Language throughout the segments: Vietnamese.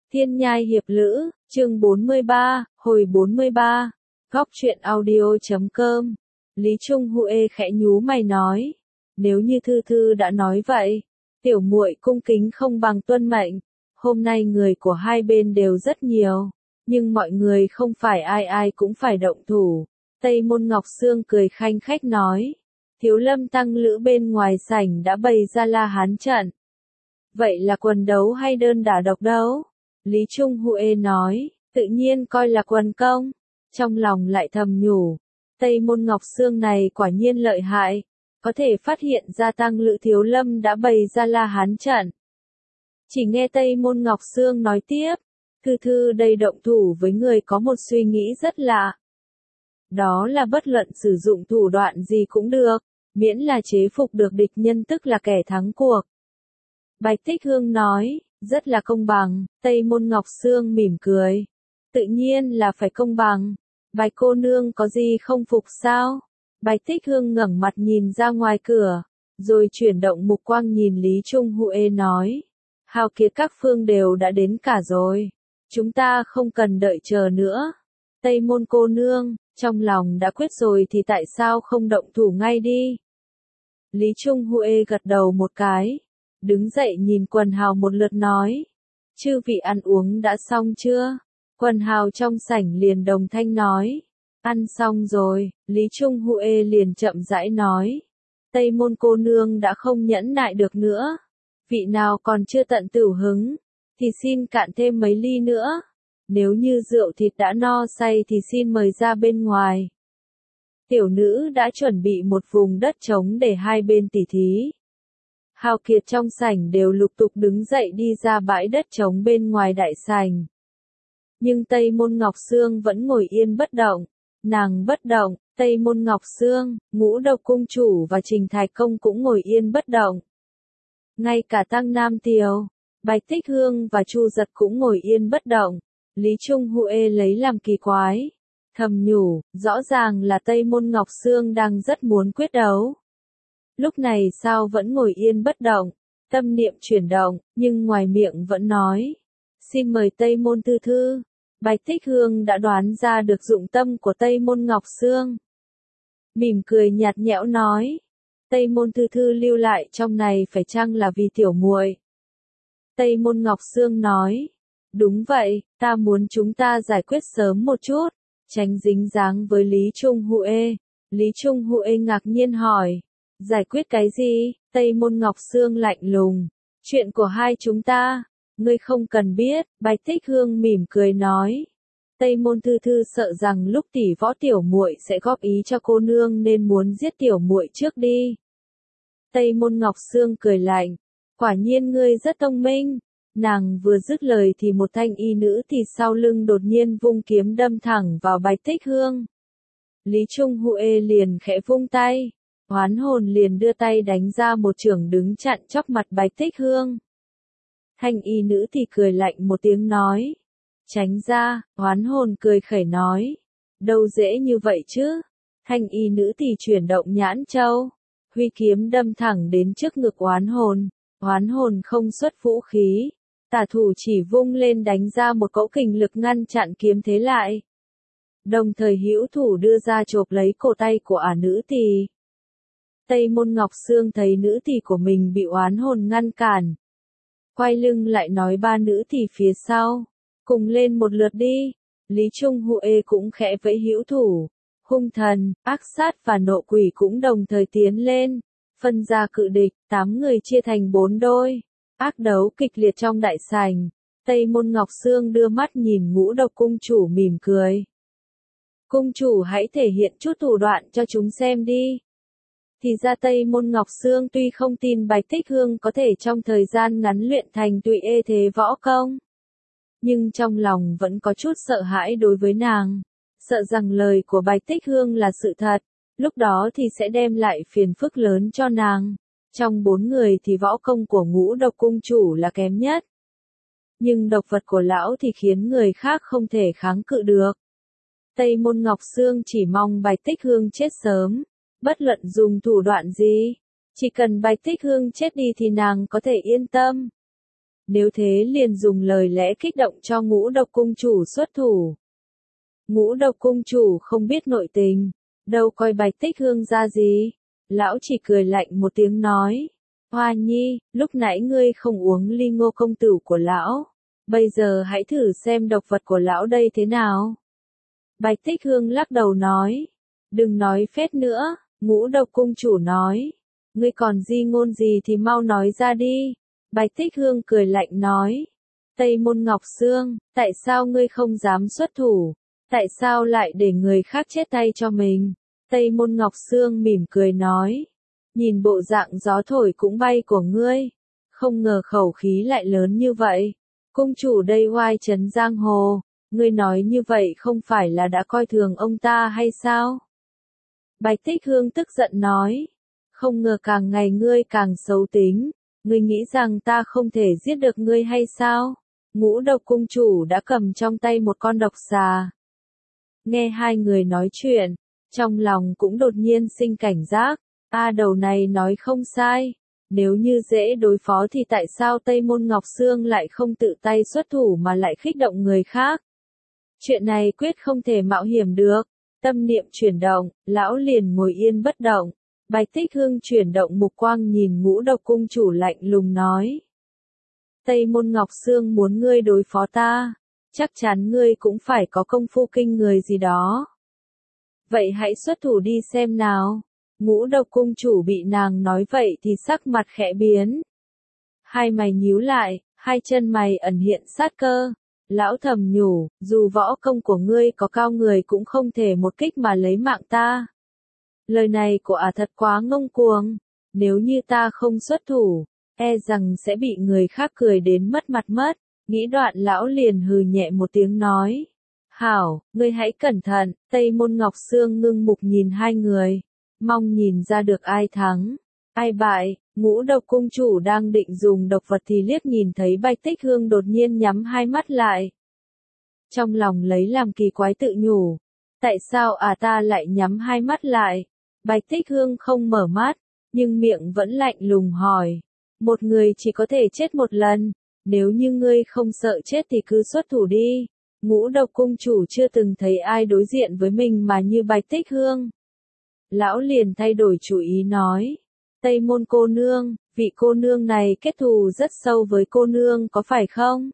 Thiên Nhai Hiệp Lữ, chương 43, hồi 43, góc truyện audio.com. Lý Trung Huệ khẽ nhú mày nói, nếu như Thư Thư đã nói vậy, tiểu muội cung kính không bằng tuân mệnh. Hôm nay người của hai bên đều rất nhiều, nhưng mọi người không phải ai ai cũng phải động thủ. Tây Môn Ngọc Sương cười khanh khách nói, Thiếu Lâm tăng lữ bên ngoài sảnh đã bày ra La Hán trận. Vậy là quần đấu hay đơn đả độc đấu? Lý Trung Huệ nói, tự nhiên coi là quần công. Trong lòng lại thầm nhủ, Tây Môn Ngọc Sương này quả nhiên lợi hại, có thể phát hiện ra tăng lữ Thiếu Lâm đã bày ra La Hán trận. Chỉ nghe Tây Môn Ngọc Sương nói tiếp, Thư Thư đây động thủ với người có một suy nghĩ rất lạ. Đó là bất luận sử dụng thủ đoạn gì cũng được, miễn là chế phục được địch nhân tức là kẻ thắng cuộc. Bạch Tích Hương nói, rất là công bằng. Tây Môn Ngọc Sương mỉm cười, tự nhiên là phải công bằng. Bạch cô nương có gì không phục sao? Bạch Tích Hương ngẩng mặt nhìn ra ngoài cửa, rồi chuyển động mục quang nhìn Lý Trung Huệ nói, hào kiệt các phương đều đã đến cả rồi, chúng ta không cần đợi chờ nữa. Tây Môn cô nương, trong lòng đã quyết rồi thì tại sao không động thủ ngay đi? Lý Trung Huệ gật đầu một cái, đứng dậy nhìn quần hào một lượt nói, chư vị ăn uống đã xong chưa? Quần hào trong sảnh liền đồng thanh nói, ăn xong rồi. Lý Trung Huệ liền chậm rãi nói, Tây Môn cô nương đã không nhẫn nại được nữa, vị nào còn chưa tận tửu hứng, thì xin cạn thêm mấy ly nữa, nếu như rượu thịt đã no say thì xin mời ra bên ngoài. Tiểu nữ đã chuẩn bị một vùng đất trống để hai bên tỉ thí. Hào kiệt trong sảnh đều lục tục đứng dậy đi ra bãi đất trống bên ngoài đại sảnh. Nhưng Tây Môn Ngọc Sương vẫn ngồi yên bất động. Nàng bất động, Tây Môn Ngọc Sương, Ngũ Độc cung chủ và Trình Thạch công cũng ngồi yên bất động. Ngay cả Tăng Nam Tiều, Bạch Tích Hương và Chu Giật cũng ngồi yên bất động. Lý Trung Huệ lấy làm kỳ quái, thầm nhủ, rõ ràng là Tây Môn Ngọc Sương đang rất muốn quyết đấu. Lúc này sao vẫn ngồi yên bất động, tâm niệm chuyển động, nhưng ngoài miệng vẫn nói, xin mời Tây Môn Thư Thư. Bạch Tích Hương đã đoán ra được dụng tâm của Tây Môn Ngọc Sương. Mỉm cười nhạt nhẽo nói, Tây Môn Thư Thư lưu lại trong này phải chăng là vì tiểu muội? Tây Môn Ngọc Sương nói, đúng vậy, ta muốn chúng ta giải quyết sớm một chút, tránh dính dáng với Lý Trung Huệ. Lý Trung Huệ ngạc nhiên hỏi, giải quyết cái gì? Tây Môn Ngọc Sương lạnh lùng, chuyện của hai chúng ta, ngươi không cần biết. Bạch Tích Hương mỉm cười nói, Tây Môn Thư Thư sợ rằng lúc tỷ võ tiểu muội sẽ góp ý cho cô nương nên muốn giết tiểu muội trước đi. Tây Môn Ngọc Sương cười lạnh, quả nhiên ngươi rất thông minh. Nàng vừa dứt lời thì một thanh y nữ thì sau lưng đột nhiên vung kiếm đâm thẳng vào Bạch Tích Hương. Lý Trung Huệ liền khẽ vung tay, Hoán Hồn liền đưa tay đánh ra một chưởng đứng chặn chóc mặt Bạch Tích Hương. Thanh y nữ thì cười lạnh một tiếng nói, tránh ra. Hoán Hồn cười khẩy nói, đâu dễ như vậy chứ. Thanh y nữ thì chuyển động nhãn châu, huy kiếm đâm thẳng đến trước ngực Hoán Hồn. Hoán Hồn không xuất vũ khí, tả thủ chỉ vung lên đánh ra một cỗ kình lực ngăn chặn kiếm thế lại. Đồng thời hữu thủ đưa ra chộp lấy cổ tay của nữ tỳ. Tây Môn Ngọc Sương thấy nữ tỳ của mình bị Hoán Hồn ngăn cản, quay lưng lại nói ba nữ tỳ phía sau, cùng lên một lượt đi. Lý Trung Huệ cũng khẽ vẫy hữu thủ, hung thần, ác sát và nộ quỷ cũng đồng thời tiến lên, phân ra cự địch, 8 người chia thành 4 đôi, ác đấu kịch liệt trong đại sảnh. Tây Môn Ngọc Sương đưa mắt nhìn Ngũ Độc cung chủ mỉm cười. Cung chủ hãy thể hiện chút thủ đoạn cho chúng xem đi. Thì ra Tây Môn Ngọc Sương tuy không tin Bạch Tích Hương có thể trong thời gian ngắn luyện thành tụy ê thế võ công, nhưng trong lòng vẫn có chút sợ hãi đối với nàng, sợ rằng lời của Bạch Tích Hương là sự thật, lúc đó thì sẽ đem lại phiền phức lớn cho nàng. Trong 4 người thì võ công của Ngũ Độc cung chủ là kém nhất, nhưng độc vật của lão thì khiến người khác không thể kháng cự được. Tây Môn Ngọc Sương chỉ mong Bạch Tích Hương chết sớm, bất luận dùng thủ đoạn gì, chỉ cần Bạch Tích Hương chết đi thì nàng có thể yên tâm. nếu thế liền dùng lời lẽ kích động cho Ngũ Độc cung chủ xuất thủ. Ngũ Độc cung chủ không biết nội tình, đâu coi Bạch Tích Hương ra gì, lão chỉ cười lạnh một tiếng nói, Hoa Nhi, lúc nãy ngươi không uống ly Ngô công tử của lão, bây giờ hãy thử xem độc vật của lão đây thế nào. Bạch Tích Hương lắc đầu nói, đừng nói phét nữa, Ngũ Độc cung chủ nói, ngươi còn di ngôn gì thì mau nói ra đi. Bạch Tích Hương cười lạnh nói, Tây Môn Ngọc Sương, tại sao ngươi không dám xuất thủ, tại sao lại để người khác chết tay cho mình? Tây Môn Ngọc Sương mỉm cười nói, nhìn bộ dạng gió thổi cũng bay của ngươi, không ngờ khẩu khí lại lớn như vậy. Cung chủ đây oai trấn giang hồ, ngươi nói như vậy không phải là đã coi thường ông ta hay sao? Bạch Tích Hương tức giận nói, không ngờ càng ngày ngươi càng xấu tính, ngươi nghĩ rằng ta không thể giết được ngươi hay sao? Ngũ Độc cung chủ đã cầm trong tay một con độc xà. Nghe hai người nói chuyện, trong lòng cũng đột nhiên sinh cảnh giác, đầu này nói không sai, nếu như dễ đối phó thì tại sao Tây Môn Ngọc Sương lại không tự tay xuất thủ mà lại khích động người khác? Chuyện này quyết không thể mạo hiểm được. Tâm niệm chuyển động, lão liền ngồi yên bất động. Bạch Tích Hương chuyển động mục quang nhìn Ngũ Độc cung chủ lạnh lùng nói. Tây Môn Ngọc Sương muốn ngươi đối phó ta, chắc chắn ngươi cũng phải có công phu kinh người gì đó. Vậy hãy xuất thủ đi xem nào. Ngũ Độc cung chủ bị nàng nói vậy thì sắc mặt khẽ biến. Hai mày nhíu lại, hai chân mày ẩn hiện sát cơ. Lão thầm nhủ, dù võ công của ngươi có cao người cũng không thể một kích mà lấy mạng ta. Lời này của thật quá ngông cuồng, nếu như ta không xuất thủ, e rằng sẽ bị người khác cười đến mất mặt mất. Nghĩ đoạn lão liền hừ nhẹ một tiếng nói. Hảo, ngươi hãy cẩn thận. Tây Môn Ngọc Sương ngưng mục nhìn hai người, mong nhìn ra được ai thắng, ai bại. Ngũ Độc cung chủ đang định dùng độc vật thì liếc nhìn thấy Bạch Tích Hương đột nhiên nhắm hai mắt lại. Trong lòng lấy làm kỳ quái tự nhủ, tại sao ta lại nhắm hai mắt lại? Bạch Tích Hương không mở mắt, nhưng miệng vẫn lạnh lùng hỏi, một người chỉ có thể chết một lần, nếu như ngươi không sợ chết thì cứ xuất thủ đi. Ngũ Độc cung chủ chưa từng thấy ai đối diện với mình mà như Bạch Tích Hương. Lão liền thay đổi chủ ý nói, Tây Môn cô nương, vị cô nương này kết thù rất sâu với cô nương có phải không?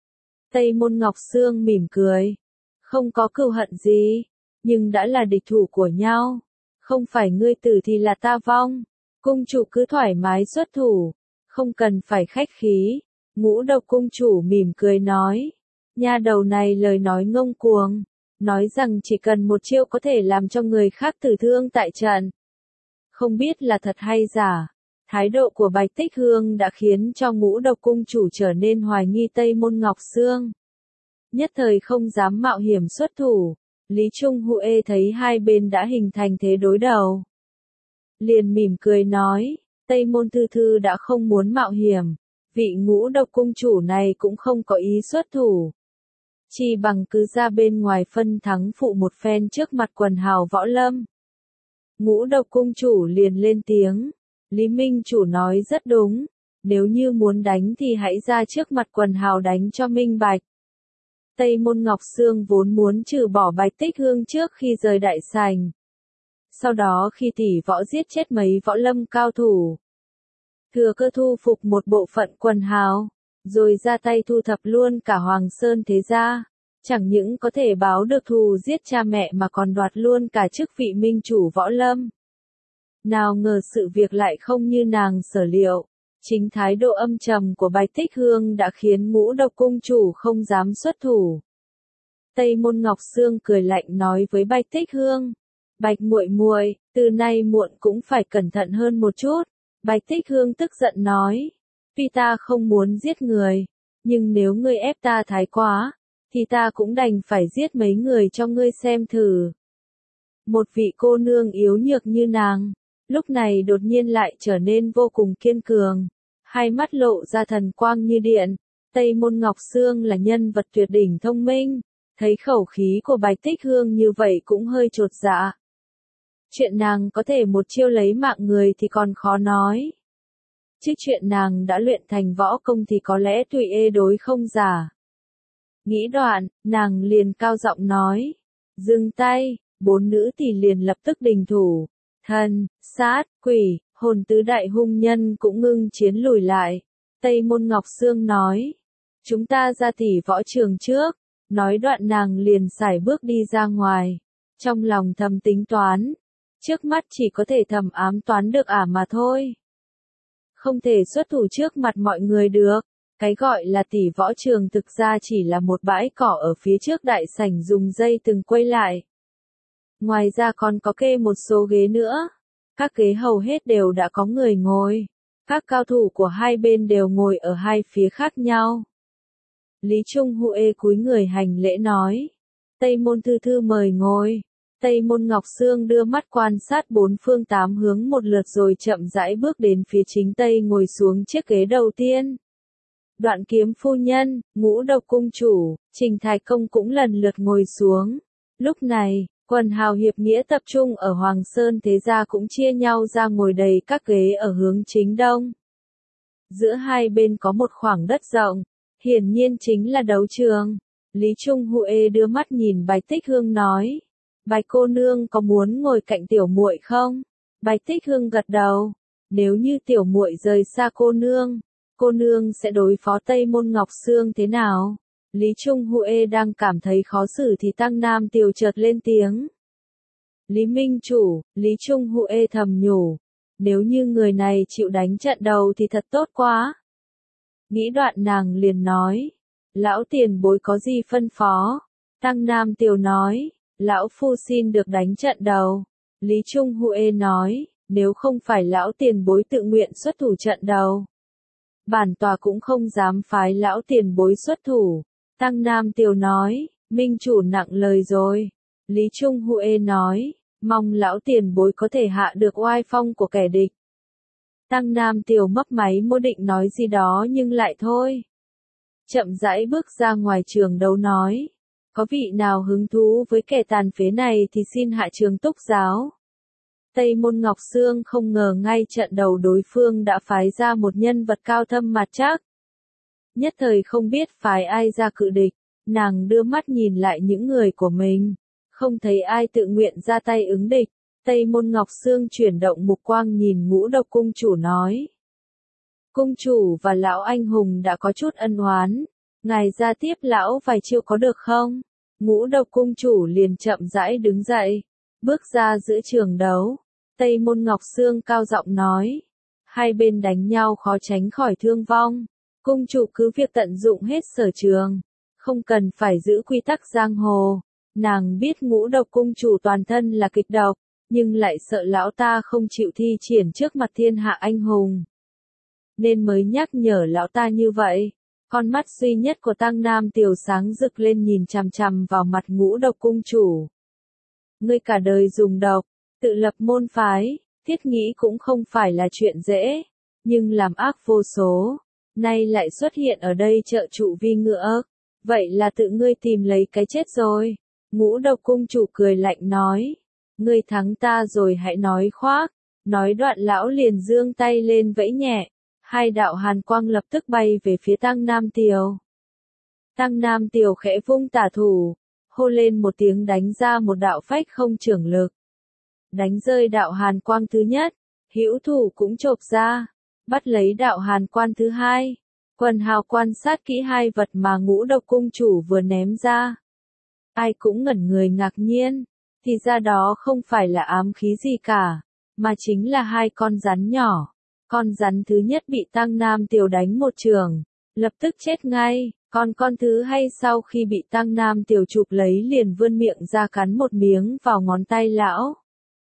Tây Môn Ngọc Sương mỉm cười, không có cừu hận gì, nhưng đã là địch thủ của nhau, không phải ngươi tử thì là ta vong, cung chủ cứ thoải mái xuất thủ, không cần phải khách khí. Ngũ Độc cung chủ mỉm cười nói, nha đầu này lời nói ngông cuồng, nói rằng chỉ cần một chiêu có thể làm cho người khác tử thương tại trận. Không biết là thật hay giả, thái độ của Bạch Tích Hương đã khiến cho Ngũ Độc cung chủ trở nên hoài nghi Tây Môn Ngọc Sương. Nhất thời không dám mạo hiểm xuất thủ, Lý Trung Huệ thấy hai bên đã hình thành thế đối đầu. Liền mỉm cười nói, Tây Môn Thư Thư đã không muốn mạo hiểm, vị Ngũ Độc cung chủ này cũng không có ý xuất thủ. Chỉ bằng cứ ra bên ngoài phân thắng phụ một phen trước mặt quần hào võ lâm. Ngũ Độc cung chủ liền lên tiếng, Lý Minh chủ nói rất đúng, nếu như muốn đánh thì hãy ra trước mặt quần hào đánh cho minh bạch. Tây Môn Ngọc Sương vốn muốn trừ bỏ Bạch Tích Hương trước khi rời đại sảnh. Sau đó khi tỷ võ giết chết mấy võ lâm cao thủ, thừa cơ thu phục một bộ phận quần hào, rồi ra tay thu thập luôn cả Hoàng Sơn thế gia. Chẳng những có thể báo được thù giết cha mẹ mà còn đoạt luôn cả chức vị minh chủ võ lâm. Nào ngờ sự việc lại không như nàng sở liệu. Chính thái độ âm trầm của Bạch Tích Hương đã khiến Ngũ Độc cung chủ không dám xuất thủ. Tây Môn Ngọc Sương cười lạnh nói với Bạch Tích Hương, Bạch muội muội, từ nay muộn cũng phải cẩn thận hơn một chút. Bạch Tích Hương tức giận nói, tuy ta không muốn giết người, nhưng nếu ngươi ép ta thái quá, thì ta cũng đành phải giết mấy người cho ngươi xem thử. Một vị cô nương yếu nhược như nàng, lúc này đột nhiên lại trở nên vô cùng kiên cường, hai mắt lộ ra thần quang như điện. Tây Môn Ngọc Sương là nhân vật tuyệt đỉnh thông minh, thấy khẩu khí của Bạch Tích Hương như vậy cũng hơi chột dạ. Chuyện nàng có thể một chiêu lấy mạng người thì còn khó nói. chứ chuyện nàng đã luyện thành võ công thì có lẽ tùy ê đối không giả. Nghĩ đoạn, nàng liền cao giọng nói, dừng tay, bốn nữ thì liền lập tức đình thủ, thần, sát, quỷ, hồn tứ đại hung nhân cũng ngưng chiến lùi lại. Tây Môn Ngọc Sương nói, chúng ta ra tỷ võ trường trước, nói đoạn nàng liền sải bước đi ra ngoài, trong lòng thầm tính toán, trước mắt chỉ có thể thầm ám toán được mà thôi. Không thể xuất thủ trước mặt mọi người được, cái gọi là tỷ võ trường thực ra chỉ là một bãi cỏ ở phía trước đại sảnh dùng dây từng quây lại. Ngoài ra còn có kê một số ghế nữa, các ghế hầu hết đều đã có người ngồi, các cao thủ của hai bên đều ngồi ở hai phía khác nhau. Lý Trung Huệ cúi người hành lễ nói, Tây Môn Thư Thư mời ngồi. Tây Môn Ngọc Sương đưa mắt quan sát bốn phương tám hướng một lượt rồi chậm rãi bước đến phía chính Tây ngồi xuống chiếc ghế đầu tiên. Đoạn Kiếm phu nhân, Ngũ Độc cung chủ, Trình Thái Công cũng lần lượt ngồi xuống. Lúc này, quần hào hiệp nghĩa tập trung ở Hoàng Sơn thế gia cũng chia nhau ra ngồi đầy các ghế ở hướng chính đông. Giữa hai bên có một khoảng đất rộng, hiển nhiên chính là đấu trường. Lý Trung Huệ đưa mắt nhìn Bạch Tích Hương nói, Bạch cô nương có muốn ngồi cạnh tiểu muội không? Bạch Tích Hương gật đầu, nếu như tiểu muội rời xa cô nương sẽ đối phó Tây Môn Ngọc Sương thế nào? Lý Trung Huệ đang cảm thấy khó xử thì Tăng Nam Tiều chợt lên tiếng. Lý Minh chủ, Lý Trung Huệ thầm nhủ, nếu như người này chịu đánh trận đầu thì thật tốt quá. Nghĩ đoạn nàng liền nói, lão tiền bối có gì phân phó? Tăng Nam Tiều nói, lão phu xin được đánh trận đầu. Lý Trung Huệ nói, nếu không phải lão tiền bối tự nguyện xuất thủ trận đầu, bản tòa cũng không dám phái lão tiền bối xuất thủ. Tăng Nam Tiều nói, minh chủ nặng lời rồi. Lý Trung Huệ nói, mong lão tiền bối có thể hạ được oai phong của kẻ địch. Tăng Nam Tiều mấp máy môi định nói gì đó nhưng lại thôi. Chậm rãi bước ra ngoài trường đấu nói, có vị nào hứng thú với kẻ tàn phế này thì xin hạ trường túc giáo. Tây Môn Ngọc Sương không ngờ ngay trận đầu đối phương đã phái ra một nhân vật cao thâm mặt chắc. Nhất thời không biết phái ai ra cự địch, nàng đưa mắt nhìn lại những người của mình, không thấy ai tự nguyện ra tay ứng địch. Tây Môn Ngọc Sương chuyển động mục quang nhìn Ngũ Độc cung chủ nói. Cung chủ và lão anh hùng đã có chút ân oán, ngài ra tiếp lão vài chiêu có được không? Ngũ Độc cung chủ liền chậm rãi đứng dậy, bước ra giữa trường đấu. Tây Môn Ngọc Sương cao giọng nói, hai bên đánh nhau khó tránh khỏi thương vong, cung chủ cứ việc tận dụng hết sở trường, không cần phải giữ quy tắc giang hồ. Nàng biết Ngũ Độc cung chủ toàn thân là kịch độc, nhưng lại sợ lão ta không chịu thi triển trước mặt thiên hạ anh hùng, nên mới nhắc nhở lão ta như vậy. Con mắt duy nhất của Tăng Nam Tiều sáng rực lên nhìn chằm chằm vào mặt Ngũ Độc cung chủ. Ngươi cả đời dùng độc, tự lập môn phái, thiết nghĩ cũng không phải là chuyện dễ, nhưng làm ác vô số, nay lại xuất hiện ở đây trợ trụ vi ngựa, vậy là tự ngươi tìm lấy cái chết rồi. Ngũ Độc cung chủ cười lạnh nói, ngươi thắng ta rồi hãy nói khoác. Nói đoạn lão liền giương tay lên vẫy nhẹ, hai đạo hàn quang lập tức bay về phía Tăng Nam Tiều. Tăng Nam Tiều khẽ vung tả thủ, hô lên một tiếng đánh ra một đạo phách không chưởng lực. Đánh rơi đạo hàn quang thứ nhất, hữu thủ cũng chộp ra, bắt lấy đạo hàn quang thứ hai. Quần hào quan sát kỹ hai vật mà Ngũ Độc cung chủ vừa ném ra. Ai cũng ngẩn người ngạc nhiên, thì ra đó không phải là ám khí gì cả, mà chính là hai con rắn nhỏ. Con rắn thứ nhất bị Tăng Nam Tiều đánh một chưởng, lập tức chết ngay, còn con thứ hai sau khi bị Tăng Nam Tiều chụp lấy liền vươn miệng ra cắn một miếng vào ngón tay lão.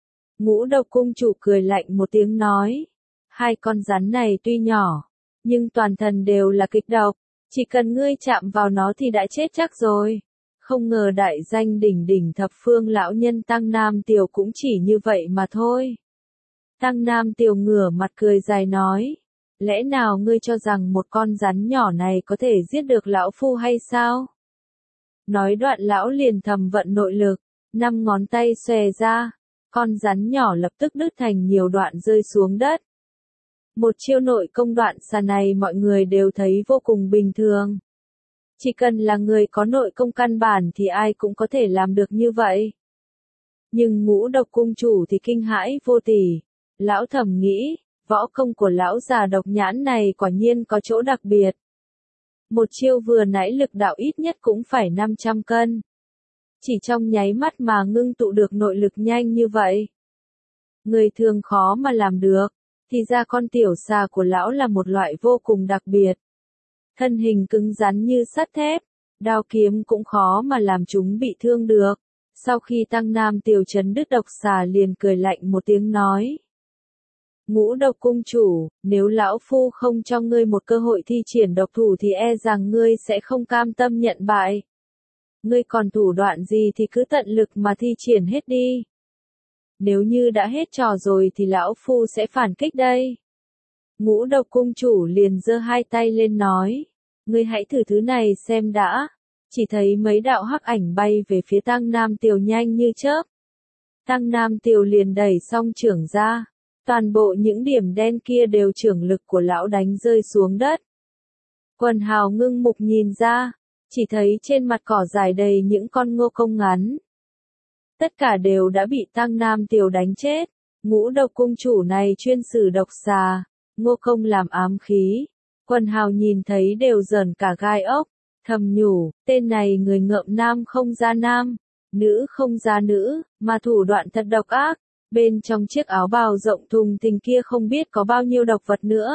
Ngũ Độc cung chủ cười lạnh một tiếng nói, hai con rắn này tuy nhỏ, nhưng toàn thân đều là kịch độc, chỉ cần ngươi chạm vào nó thì đã chết chắc rồi. Không ngờ đại danh đỉnh đỉnh thập phương lão nhân Tăng Nam Tiều cũng chỉ như vậy mà thôi. Tăng Nam Tiều ngửa mặt cười dài nói, lẽ nào ngươi cho rằng một con rắn nhỏ này có thể giết được lão phu hay sao? Nói đoạn lão liền thầm vận nội lực, 5 ngón tay xòe ra, con rắn nhỏ lập tức đứt thành nhiều đoạn rơi xuống đất. Một chiêu nội công đoạn xà này mọi người đều thấy vô cùng bình thường. Chỉ cần là người có nội công căn bản thì ai cũng có thể làm được như vậy. Nhưng Ngũ Độc cung chủ thì kinh hãi vô tỷ. Lão thầm nghĩ, võ công của lão già độc nhãn này quả nhiên có chỗ đặc biệt. Một chiêu vừa nãy lực đạo ít nhất cũng phải 500 cân. Chỉ trong nháy mắt mà ngưng tụ được nội lực nhanh như vậy. Người thường khó mà làm được, thì ra con tiểu xà của lão là một loại vô cùng đặc biệt. Thân hình cứng rắn như sắt thép, đao kiếm cũng khó mà làm chúng bị thương được. Sau khi Tăng Nam Tiểu chấn đứt độc xà liền cười lạnh một tiếng nói. Ngũ Độc cung chủ, nếu lão phu không cho ngươi một cơ hội thi triển độc thủ thì e rằng ngươi sẽ không cam tâm nhận bại. Ngươi còn thủ đoạn gì thì cứ tận lực mà thi triển hết đi. Nếu như đã hết trò rồi thì lão phu sẽ phản kích đây. Ngũ Độc cung chủ liền giơ hai tay lên nói. Ngươi hãy thử thứ này xem đã. Chỉ thấy mấy đạo hắc ảnh bay về phía Tăng Nam Tiểu nhanh như chớp. Tăng Nam Tiểu liền đẩy song chưởng ra. Toàn bộ những điểm đen kia đều chưởng lực của lão đánh rơi xuống đất. Quần hào ngưng mục nhìn ra. Chỉ thấy trên mặt cỏ dài đầy những con ngô công ngắn. Tất cả đều đã bị Tăng Nam Tiểu đánh chết. Ngũ Độc cung chủ này chuyên sử độc xà, ngô công làm ám khí. Quần hào nhìn thấy đều rờn cả gai ốc, thầm nhủ, tên này người ngợm nam không ra nam, nữ không ra nữ, mà thủ đoạn thật độc ác. Bên trong chiếc áo bào rộng thùng thình kia không biết có bao nhiêu độc vật nữa.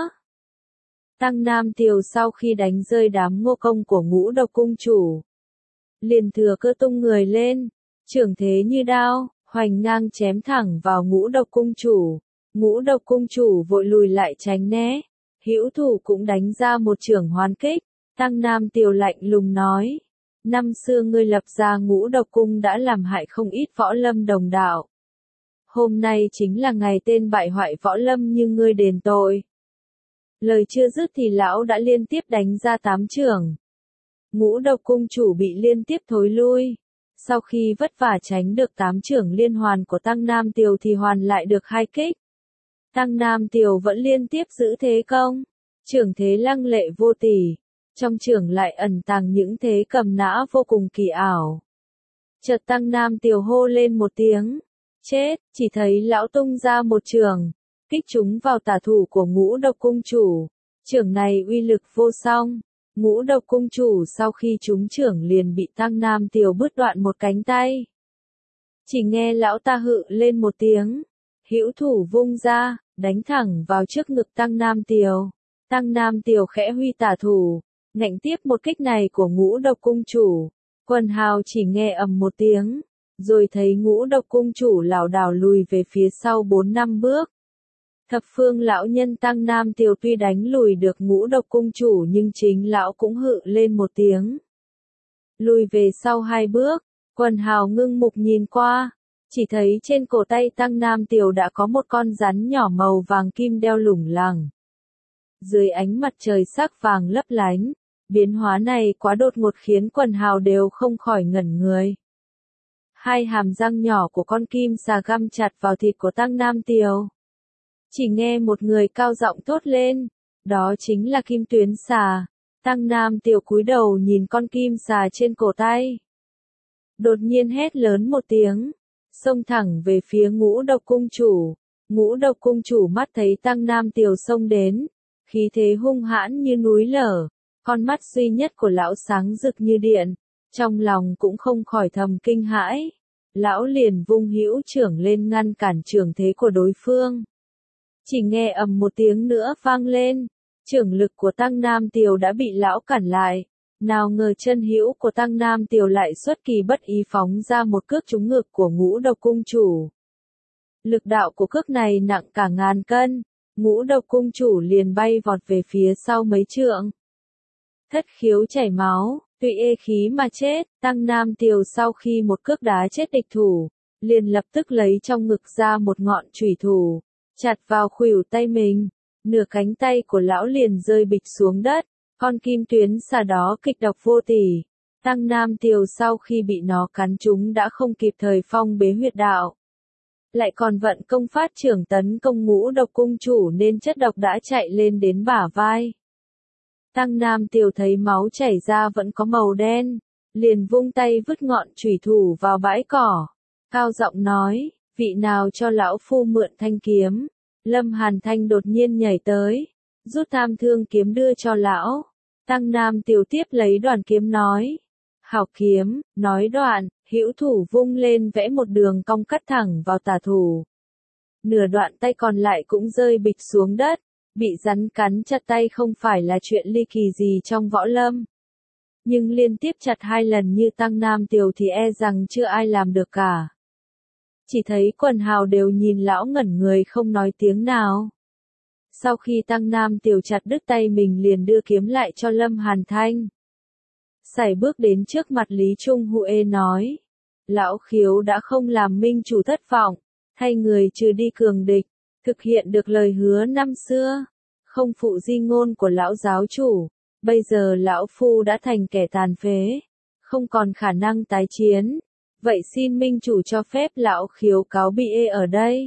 Tăng Nam Tiểu sau khi đánh rơi đám ngô công của Ngũ Độc cung chủ, liền thừa cơ tung người lên, chưởng thế như đao, hoành ngang chém thẳng vào Ngũ Độc cung chủ. Ngũ Độc cung chủ vội lùi lại tránh né, hữu thủ cũng đánh ra một chưởng hoán kích. Tăng Nam Tiểu lạnh lùng nói, năm xưa ngươi lập ra Ngũ Độc cung đã làm hại không ít võ lâm đồng đạo. Hôm nay chính là ngày tên bại hoại võ lâm như ngươi đền tội. Lời chưa dứt thì lão đã liên tiếp đánh ra 8 chưởng. Ngũ Độc cung chủ bị liên tiếp thối lui. Sau khi vất vả tránh được 8 chưởng liên hoàn của Tăng Nam Tiểu thì hoàn lại được 2 kích. Tăng Nam Tiểu vẫn liên tiếp giữ thế công. Chưởng thế lăng lệ vô tỷ. Trong chưởng lại ẩn tàng những thế cầm nã vô cùng kỳ ảo. Chợt Tăng Nam Tiểu hô lên một tiếng. Chết, chỉ thấy lão tung ra một chưởng, kích chúng vào tả thủ của Ngũ Độc cung chủ. Chưởng này uy lực vô song. Ngũ Độc cung chủ sau khi trúng chưởng liền bị Tăng Nam Tiểu bứt đoạn một cánh tay. Chỉ nghe lão ta hự lên một tiếng, hữu thủ vung ra, đánh thẳng vào trước ngực Tăng Nam Tiểu. Tăng Nam Tiểu khẽ huy tả thủ, ngạnh tiếp một kích này của Ngũ Độc cung chủ. Quần hào chỉ nghe ầm một tiếng, rồi thấy Ngũ Độc cung chủ lảo đảo lùi về phía sau 4-5 bước. Thập phương lão nhân Tăng Nam Tiểu tuy đánh lùi được Ngũ Độc cung chủ nhưng chính lão cũng hự lên một tiếng. Lùi về sau 2 bước, quần hào ngưng mục nhìn qua, chỉ thấy trên cổ tay Tăng Nam Tiểu đã có một con rắn nhỏ màu vàng kim đeo lủng lẳng. Dưới ánh mặt trời sắc vàng lấp lánh, biến hóa này quá đột ngột khiến quần hào đều không khỏi ngẩn người. Hai hàm răng nhỏ của con kim xà găm chặt vào thịt của Tăng Nam Tiểu. Chỉ nghe một người cao giọng thốt lên, đó chính là Kim Tuyến xà. Tăng Nam Tiểu cúi đầu nhìn con kim xà trên cổ tay. Đột nhiên hét lớn một tiếng, xông thẳng về phía Ngũ Độc cung chủ. Ngũ Độc cung chủ mắt thấy Tăng Nam Tiểu xông đến, khí thế hung hãn như núi lở, con mắt duy nhất của lão sáng rực như điện, trong lòng cũng không khỏi thầm kinh hãi. Lão liền vung hữu chưởng lên ngăn cản chưởng thế của đối phương. Chỉ nghe ầm một tiếng nữa vang lên, chưởng lực của Tăng Nam Tiểu đã bị lão cản lại. Nào ngờ chân hữu của Tăng Nam Tiểu lại xuất kỳ bất ý phóng ra một cước trúng ngực của Ngũ Độc cung chủ. Lực đạo của cước này nặng cả ngàn cân, Ngũ Độc cung chủ liền bay vọt về phía sau mấy trượng. Thất khiếu chảy máu, tùy ê khí mà chết. Tăng Nam Tiểu sau khi một cước đá chết địch thủ, liền lập tức lấy trong ngực ra một ngọn chủy thủ, chặt vào khuỷu tay mình. Nửa cánh tay của lão liền rơi bịch xuống đất. Con kim tuyến xà đó kịch độc vô tỷ. Tăng Nam Tiểu sau khi bị nó cắn trúng đã không kịp thời phong bế huyệt đạo. lại còn vận công phát trưởng tấn công Ngũ Độc cung chủ nên chất độc đã chạy lên đến bả vai. Tăng Nam Tiều thấy máu chảy ra vẫn có màu đen, liền vung tay vứt ngọn chủy thủ vào bãi cỏ, cao giọng nói, vị nào cho lão phu mượn thanh kiếm. Lâm Hàn Thanh đột nhiên nhảy tới, rút tham thương kiếm đưa cho lão. Tăng Nam Tiều tiếp lấy đoàn kiếm nói, hảo kiếm, nói đoạn, hữu thủ vung lên vẽ một đường cong cắt thẳng vào tả thủ. Nửa đoạn tay còn lại cũng rơi bịch xuống đất, bị rắn cắn chặt tay không phải là chuyện ly kỳ gì trong võ lâm. Nhưng liên tiếp chặt 2 lần như Tăng Nam Tiều thì e rằng chưa ai làm được cả. Chỉ thấy quần hào đều nhìn lão ngẩn người không nói tiếng nào. Sau khi Tăng Nam Tiều chặt đứt tay mình liền đưa kiếm lại cho Lâm Hàn Thanh. Sải bước đến trước mặt Lý Trung Huệ nói, lão khiếu đã không làm minh chủ thất vọng, thay người trừ đi cường địch, thực hiện được lời hứa năm xưa, không phụ di ngôn của lão giáo chủ, bây giờ lão phu đã thành kẻ tàn phế, không còn khả năng tái chiến, vậy xin minh chủ cho phép lão khiếu cáo biệt ở đây.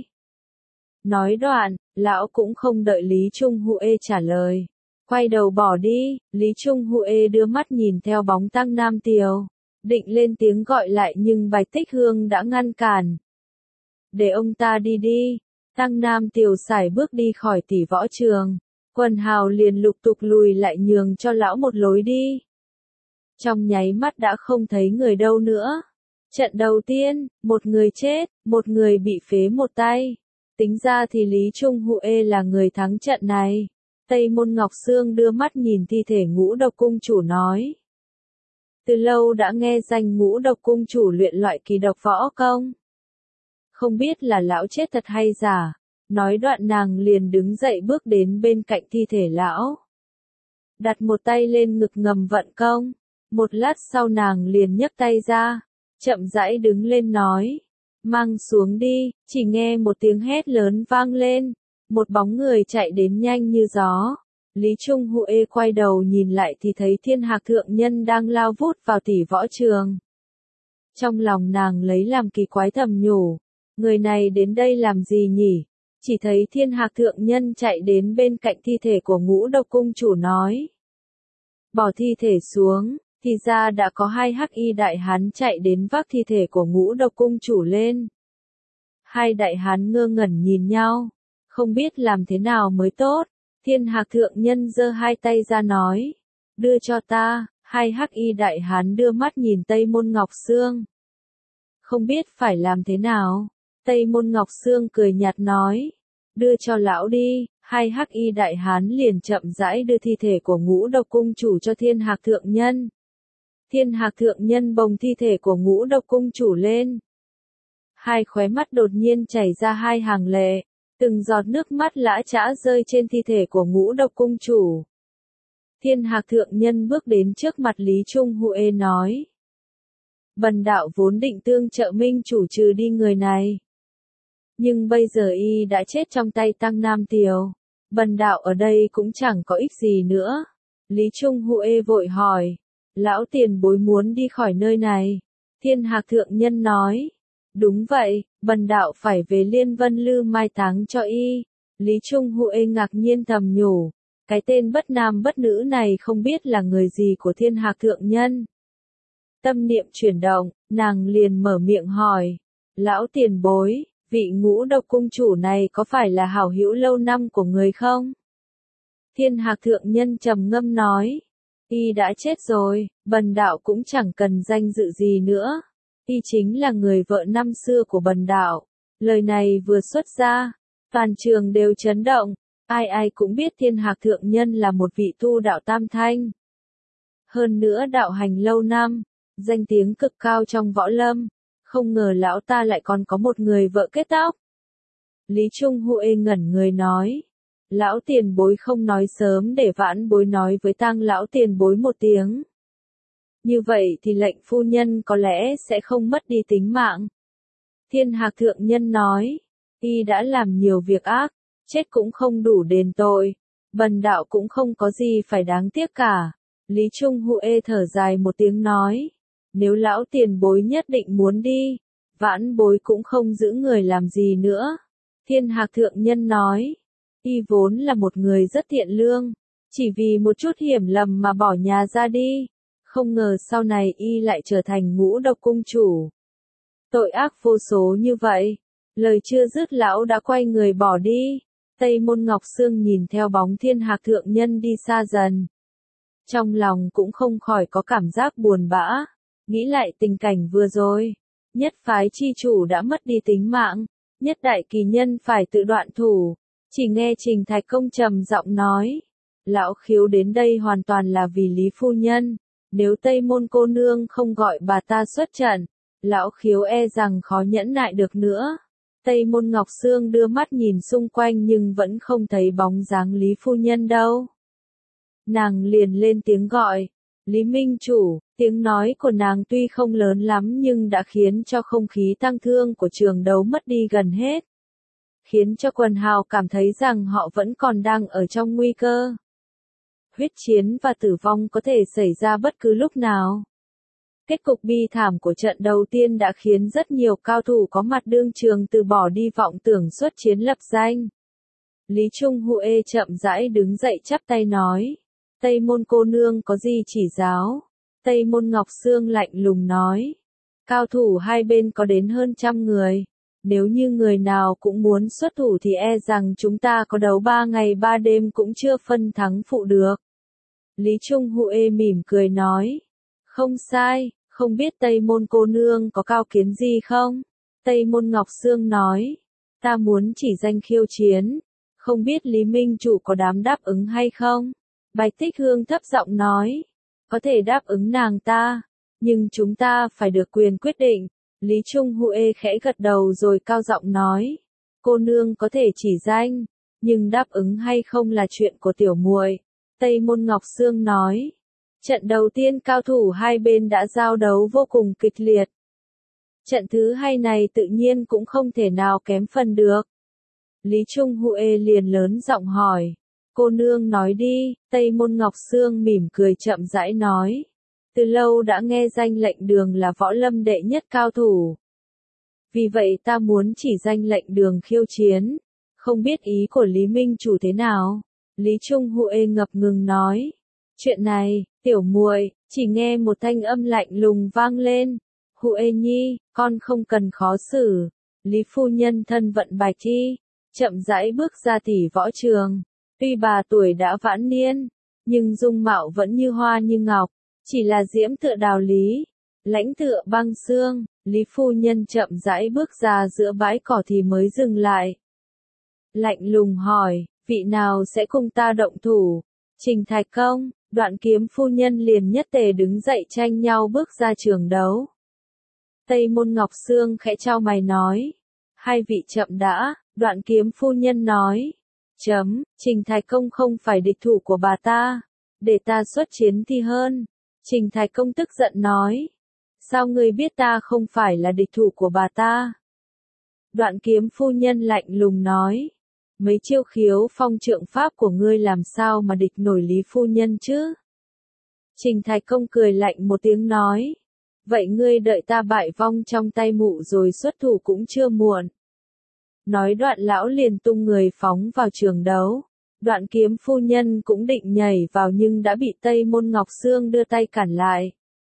Nói đoạn, lão cũng không đợi Lý Trung Huệ trả lời. Quay đầu bỏ đi, Lý Trung Huệ đưa mắt nhìn theo bóng Tăng Nam Tiều, định lên tiếng gọi lại nhưng Bạch Tích Hương đã ngăn cản. Để ông ta đi đi, Tăng Nam Tiều sải bước đi khỏi tỷ võ trường, quần hào liền lục tục lùi lại nhường cho lão một lối đi. Trong nháy mắt đã không thấy người đâu nữa. Trận đầu tiên, một người chết, một người bị phế một tay. Tính ra thì Lý Trung Huệ là người thắng trận này. Tây Môn Ngọc Sương đưa mắt nhìn thi thể Ngũ Độc cung chủ nói. Từ lâu đã nghe danh Ngũ Độc cung chủ luyện loại kỳ độc võ công. Không biết là lão chết thật hay giả. Nói đoạn nàng liền đứng dậy bước đến bên cạnh thi thể lão. Đặt một tay lên ngực ngầm vận công. Một lát sau nàng liền nhấc tay ra. Chậm rãi đứng lên nói. Mang xuống đi, chỉ nghe một tiếng hét lớn vang lên. Một bóng người chạy đến nhanh như gió. Lý Trung Huệ quay đầu nhìn lại thì thấy Thiên Hạc thượng nhân đang lao vút vào tỷ võ trường. Trong lòng nàng lấy làm kỳ quái thầm nhủ. Người này đến đây làm gì nhỉ? Chỉ thấy Thiên Hạc thượng nhân chạy đến bên cạnh thi thể của Ngũ Độc cung chủ nói. Bỏ thi thể xuống, thì ra đã có 2 hắc y đại hán chạy đến vác thi thể của Ngũ Độc cung chủ lên. 2 đại hán ngơ ngẩn nhìn nhau, không biết làm thế nào mới tốt. Thiên Hạc thượng nhân giơ 2 tay ra nói, đưa cho ta. 2 hắc y đại hán đưa mắt nhìn Tây Môn Ngọc Sương. Không biết phải làm thế nào. Tây Môn Ngọc Sương cười nhạt nói, đưa cho lão đi. 2 hắc y đại hán liền chậm rãi đưa thi thể của Ngũ Độc cung chủ cho Thiên Hạc thượng nhân. Thiên Hạc thượng nhân bồng thi thể của Ngũ Độc cung chủ lên. 2 khóe mắt đột nhiên chảy ra 2 hàng lệ, từng giọt nước mắt lã chã rơi trên thi thể của Ngũ Độc cung chủ. Thiên Hạc thượng nhân bước đến trước mặt Lý Trung Huệ nói. Bần đạo vốn định tương trợ minh chủ trừ đi người này. Nhưng bây giờ y đã chết trong tay Tăng Nam Tiều. Bần đạo ở đây cũng chẳng có ích gì nữa. Lý Trung Huệ vội hỏi. Lão tiền bối muốn đi khỏi nơi này. Thiên Hạc thượng nhân nói. Đúng vậy, bần đạo phải về Liên Vân Lư mai táng cho y. Lý Trung Huệ ngạc nhiên thầm nhủ. Cái tên bất nam bất nữ này không biết là người gì của Thiên Hạc thượng nhân. Tâm niệm chuyển động, nàng liền mở miệng hỏi. Lão tiền bối, vị Ngũ Độc cung chủ này có phải là hảo hữu lâu năm của người không? Thiên Hạc thượng nhân trầm ngâm nói. Y đã chết rồi, bần đạo cũng chẳng cần danh dự gì nữa. Y chính là người vợ năm xưa của bần đạo. Lời này vừa xuất ra, toàn trường đều chấn động. Ai ai cũng biết Thiên Hạc thượng nhân là một vị tu đạo tam thanh. Hơn nữa đạo hành lâu năm, danh tiếng cực cao trong võ lâm. Không ngờ lão ta lại còn có một người vợ kết tóc. Lý Trung Huệ ngẩn người nói. Lão tiền bối không nói sớm để vãn bối nói với Tăng lão tiền bối một tiếng. Như vậy thì lệnh phu nhân có lẽ sẽ không mất đi tính mạng. Thiên Hạc thượng nhân nói. Y đã làm nhiều việc ác, chết cũng không đủ đền tội. Bần đạo cũng không có gì phải đáng tiếc cả. Lý Trung Huệ thở dài một tiếng nói. Nếu lão tiền bối nhất định muốn đi, Vãn bối cũng không giữ người làm gì nữa. Thiên Hạc thượng nhân nói, y vốn là một người rất thiện lương, chỉ vì một chút hiểm lầm mà bỏ nhà ra đi, không ngờ sau này y lại trở thành Ngũ Độc cung chủ. Tội ác vô số như vậy, lời chưa dứt lão đã quay người bỏ đi. Tây Môn Ngọc Sương nhìn theo bóng Thiên Hạc thượng nhân đi xa dần. Trong lòng cũng không khỏi có cảm giác buồn bã, nghĩ lại tình cảnh vừa rồi. Nhất phái chi chủ đã mất đi tính mạng, nhất đại kỳ nhân phải tự đoạn thủ. Chỉ nghe Trình Thạch Công trầm giọng nói, lão khiếu đến đây hoàn toàn là vì Lý phu nhân, nếu Tây Môn cô nương không gọi bà ta xuất trận, lão khiếu e rằng khó nhẫn nại được nữa. Tây Môn Ngọc Sương đưa mắt nhìn xung quanh nhưng vẫn không thấy bóng dáng Lý phu nhân đâu. Nàng liền lên tiếng gọi, Lý Minh chủ. Tiếng nói của nàng tuy không lớn lắm nhưng đã khiến cho không khí tang thương của trường đấu mất đi gần hết. Khiến cho quần hào cảm thấy rằng họ vẫn còn đang ở trong nguy cơ. Huyết chiến và tử vong có thể xảy ra bất cứ lúc nào. Kết cục bi thảm của trận đầu tiên đã khiến rất nhiều cao thủ có mặt đương trường từ bỏ đi vọng tưởng xuất chiến lập danh. Lý Trung Huệ chậm rãi đứng dậy chắp tay nói, Tây Môn cô nương có gì chỉ giáo? Tây Môn Ngọc Sương lạnh lùng nói, cao thủ hai bên có đến hơn 100 người, nếu như người nào cũng muốn xuất thủ thì e rằng chúng ta có đấu 3 ngày 3 đêm cũng chưa phân thắng phụ được. Lý Trung Huệ mỉm cười nói, không sai, không biết Tây Môn cô nương có cao kiến gì không? Tây Môn Ngọc Sương nói, ta muốn chỉ danh khiêu chiến, không biết Lý Minh chủ có dám đáp ứng hay không? Bạch Tích Hương thấp giọng nói, có thể đáp ứng nàng ta, nhưng chúng ta phải được quyền quyết định. Lý Trung Huệ khẽ gật đầu rồi cao giọng nói, cô nương có thể chỉ danh, nhưng đáp ứng hay không là chuyện của tiểu muội. Tây Môn Ngọc Sương nói, trận đầu tiên cao thủ hai bên đã giao đấu vô cùng kịch liệt. Trận thứ hai này tự nhiên cũng không thể nào kém phần được. Lý Trung Huệ liền lớn giọng hỏi, cô nương nói đi. Tây Môn Ngọc Sương mỉm cười chậm rãi nói, từ lâu đã nghe danh lệnh đường là võ lâm đệ nhất cao thủ. Vì vậy ta muốn chỉ danh lệnh đường khiêu chiến, không biết ý của Lý Minh chủ thế nào? Lý Trung Huệ ngập ngừng nói, chuyện này, tiểu muội. Chỉ nghe một thanh âm lạnh lùng vang lên, Huệ nhi, con không cần khó xử. Lý phu nhân thân vận bạch thi, chậm rãi bước ra tỷ võ trường, tuy bà tuổi đã vãn niên, nhưng dung mạo vẫn như hoa như ngọc, chỉ là diễm tựa đào lý, lãnh tựa băng xương. Lý phu nhân chậm rãi bước ra giữa bãi cỏ thì mới dừng lại. Lạnh lùng hỏi, vị nào sẽ cùng ta động thủ? Trình Thạch Công. Đoạn Kiếm phu nhân liền nhất tề đứng dậy tranh nhau bước ra trường đấu. Tây Môn Ngọc Sương khẽ chau mày nói, hai vị chậm đã. Đoạn Kiếm phu nhân nói, Trình Thạch Công không phải địch thủ của bà ta, để ta xuất chiến thì hơn. Trình Thạch Công tức giận nói, sao ngươi biết ta không phải là địch thủ của bà ta? Đoạn Kiếm phu nhân lạnh lùng nói, mấy chiêu khiếu phong trượng pháp của ngươi làm sao mà địch nổi Lý phu nhân chứ? Trình Thạch Công cười lạnh một tiếng nói, vậy ngươi đợi ta bại vong trong tay mụ rồi xuất thủ cũng chưa muộn. Nói đoạn lão liền tung người phóng vào trường đấu. Đoạn Kiếm phu nhân cũng định nhảy vào nhưng đã bị Tây Môn Ngọc Sương đưa tay cản lại.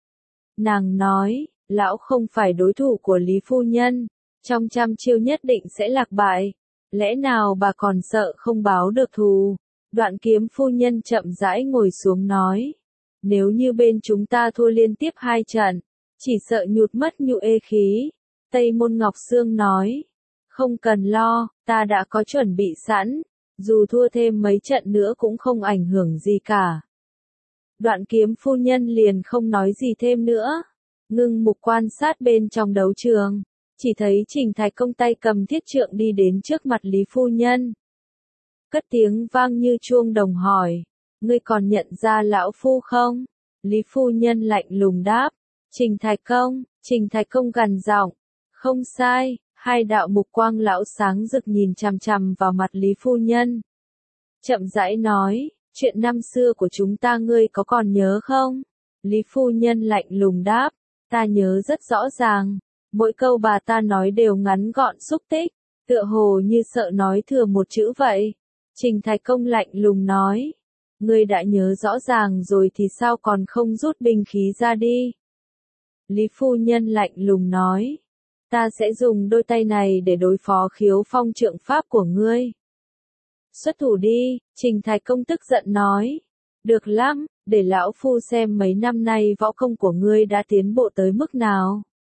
Nàng nói, lão không phải đối thủ của Lý phu nhân, trong 100 chiêu nhất định sẽ lạc bại. Lẽ nào bà còn sợ không báo được thù? Đoạn Kiếm phu nhân chậm rãi ngồi xuống nói, nếu như bên chúng ta thua liên tiếp 2 trận, chỉ sợ nhụt mất nhuệ khí. Tây Môn Ngọc Sương nói, không cần lo, ta đã có chuẩn bị sẵn, dù thua thêm mấy trận nữa cũng không ảnh hưởng gì cả. Đoạn Kiếm phu nhân liền không nói gì thêm nữa, ngưng mục quan sát bên trong đấu trường, chỉ thấy Trình Thạch Công tay cầm thiết trượng đi đến trước mặt Lý phu nhân. Cất tiếng vang như chuông đồng hỏi, ngươi còn nhận ra lão phu không? Lý phu nhân lạnh lùng đáp, Trình Thạch Công gằn giọng, không sai. Hai đạo mục quang lão sáng rực nhìn chằm chằm vào mặt Lý phu nhân. Chậm rãi nói, chuyện năm xưa của chúng ta ngươi có còn nhớ không? Lý phu nhân lạnh lùng đáp, ta nhớ rất rõ ràng. Mỗi câu bà ta nói đều ngắn gọn xúc tích, tựa hồ như sợ nói thừa một chữ vậy. Trình Thái Công lạnh lùng nói. Ngươi đã nhớ rõ ràng rồi thì sao còn không rút binh khí ra đi? Lý phu nhân lạnh lùng nói. Ta sẽ dùng đôi tay này để đối phó Khiếu Phong trượng pháp của ngươi. Xuất thủ đi, Trình Thái Công tức giận nói. Được lắm, để lão phu xem mấy năm nay võ công của ngươi đã tiến bộ tới mức nào.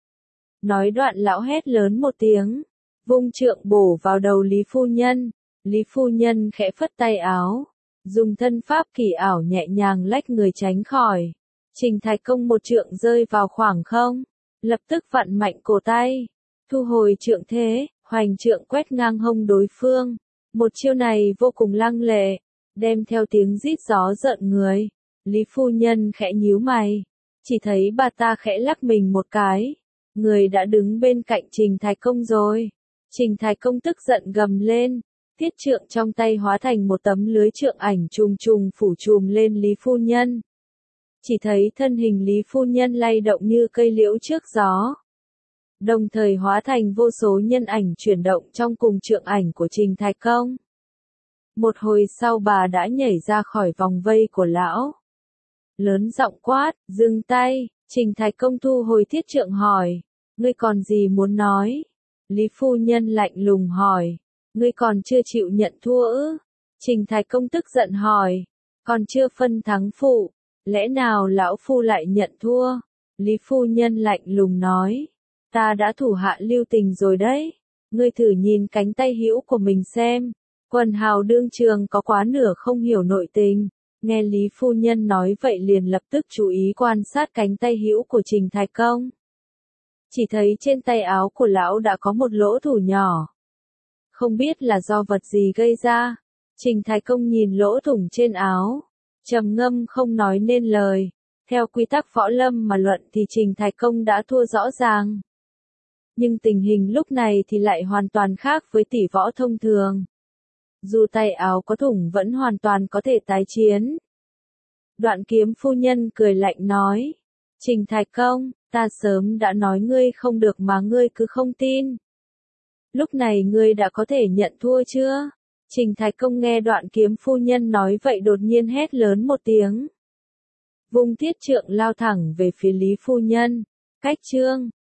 Nói đoạn lão hét lớn một tiếng, vung trượng bổ vào đầu Lý phu nhân. Lý phu nhân khẽ phất tay áo, dùng thân pháp kỳ ảo nhẹ nhàng lách người tránh khỏi. Trình Thái Công một trượng rơi vào khoảng không, lập tức vặn mạnh cổ tay, thu hồi trượng thế, hoành trượng quét ngang hông đối phương. Một chiêu này vô cùng lăng lệ, đem theo tiếng rít gió rợn người. Lý phu nhân khẽ nhíu mày, chỉ thấy bà ta khẽ lắc mình một cái, người đã đứng bên cạnh Trình Thái Công rồi. Trình Thái Công tức giận gầm lên, thiết trượng trong tay hóa thành một tấm lưới trượng ảnh trùng trùng phủ trùm lên Lý phu nhân. Chỉ thấy thân hình Lý phu nhân lay động như cây liễu trước gió, đồng thời hóa thành vô số nhân ảnh chuyển động trong cùng trượng ảnh của Trình Thái Công. Một hồi sau bà đã nhảy ra khỏi vòng vây của lão. Lớn giọng quát, dừng tay. Trình Thái Công thu hồi thiết trượng hỏi, ngươi còn gì muốn nói? Lý phu nhân lạnh lùng hỏi, ngươi còn chưa chịu nhận thua ư? Trình Thái Công tức giận hỏi, còn chưa phân thắng phụ, lẽ nào lão phu lại nhận thua? Lý phu nhân lạnh lùng nói, ta đã thủ hạ lưu tình rồi đấy, ngươi thử nhìn cánh tay hữu của mình xem. Quần hào đương trường có quá nửa không hiểu nội tình. Nghe Lý phu nhân nói vậy liền lập tức chú ý quan sát cánh tay hữu của Trình Thái Công. Chỉ thấy trên tay áo của lão đã có một lỗ thủ nhỏ. Không biết là do vật gì gây ra. Trình Thái Công nhìn lỗ thủng trên áo, trầm ngâm không nói nên lời. Theo quy tắc võ lâm mà luận thì Trình Thái Công đã thua rõ ràng. Nhưng tình hình lúc này thì lại hoàn toàn khác với tỷ võ thông thường. Dù tay áo có thủng vẫn hoàn toàn có thể tái chiến. Đoạn Kiếm phu nhân cười lạnh nói, Trình Thái Công, ta sớm đã nói ngươi không được mà ngươi cứ không tin. Lúc này ngươi đã có thể nhận thua chưa? Trình Thái Công nghe Đoạn Kiếm phu nhân nói vậy đột nhiên hét lớn một tiếng. Vung thiết trượng lao thẳng về phía Lý phu nhân. Cách chương